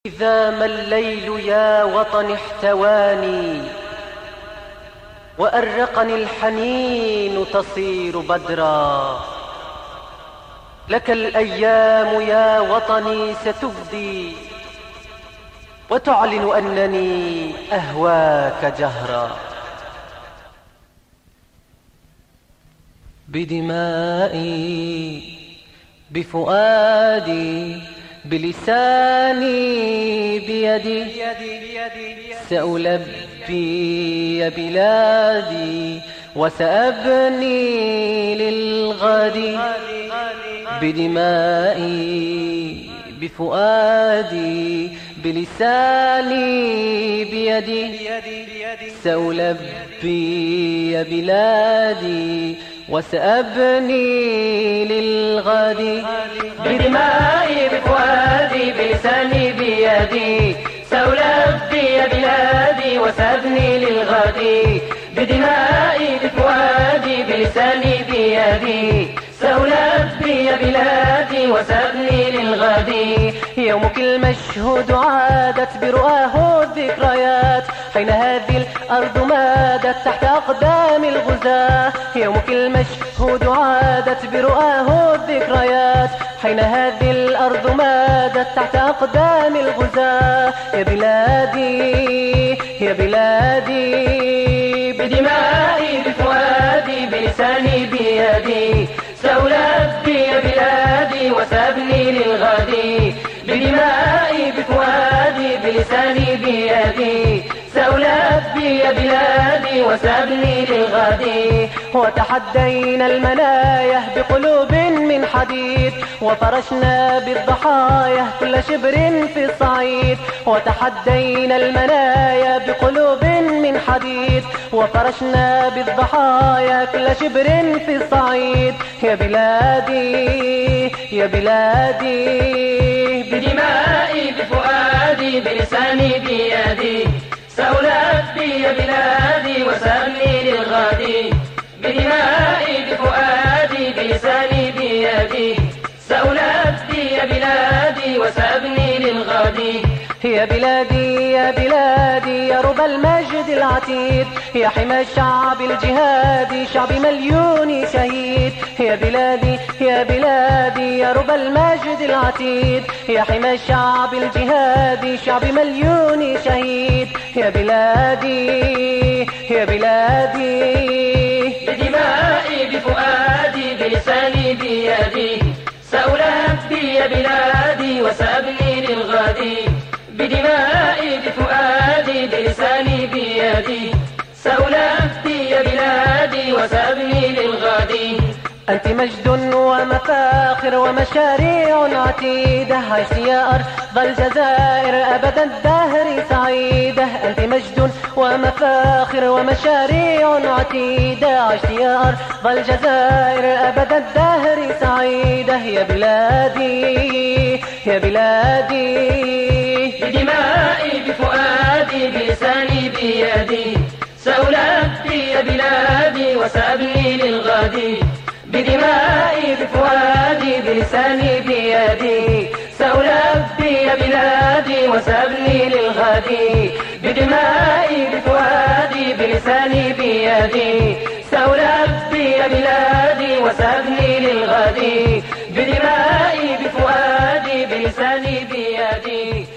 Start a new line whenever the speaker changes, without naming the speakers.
إذا ما الليل يا وطن احتواني وأرقني الحنين تصير بدرا، لك الأيام يا وطني ستفدي وتعلن أنني أهواك جهرا. بدمائي بفؤادي بلساني بيدي سألبي يا بلادي وسأبني للغد. بدمائي بفؤادي بلساني بيدي سألبي يا بلادي وسأبني للغد.
بدمائي بفؤادي بلساني بيدي سألبي يا بلادي وسأبني للغد. بدمائي بفؤادي بلساني بيدي سألبي يا بلادي وسأبني للغد.
يومك المشهود عادت برؤاه الذكريات، حين هذه الأرض مادت تحت أقدام الغزاة. يومك المشهود عادت برؤاه الذكريات، حين هذه الأرض مادت تحت أقدام الغزاة. يا بلادي يا بلادي
بدمائي بفؤادي بلساني بيدي سألبي يا بلادي وسأبني للغد. بدمائي بفؤادي بلساني بيدي سألبي يا بلادي وسأبني للغد.
وتحدينا المنايا بقلوب من حديد وفرشنا بالضحايا كل شبر في الصعيد. وتحدينا المنايا بقلوب من حديد وفرشنا بالضحايا كل شبر في الصعيد. يا بلادي يا بلادي
بدمائي بفؤادي بلساني بيدي سألبي يا بلادي وسأبني للغد. بدمائي بفؤادي بلساني بيدي سألبي يا بلادي وسأبني للغد.
يا بلادي يا بلادي يا ربى المجد العتيد، يا حمى الشعب الجهادي شعب مليون شهيد. يا بلادي يا بلادي يا ربى المجد العتيد، يا حمى الشعب الجهادي شعب مليون شهيد. يا بلادي يا بلادي
بدمائي بفؤادي بلساني بيدي سألبي يا بلادي وسأبني للغد. بدمائي بفؤادي بلساني بيدي سألبي يا بلادي وسأبني للغد.
أنت مجد ومفاخر ومشاريع عتيدة، عشت يا أرض الجزائر أبدا الدهر سعيدة. أنت مجد ومفاخر ومشاريع عتيدة، عشت يا أرض الجزائر أبدا الدهر سعيدة. يا بلادي يا بلادي
بدمائي بفؤادي بلساني بيدي سألبي يا بلادي وسأبني للغد. بدمائي بفؤادي بلساني بيدي سألبي يا بلادي وسأبني للغد. بدمائي بفؤادي بلساني بيدي سألبي يا بلادي وسأبني للغد. بدمائي بفؤادي بلساني بيدي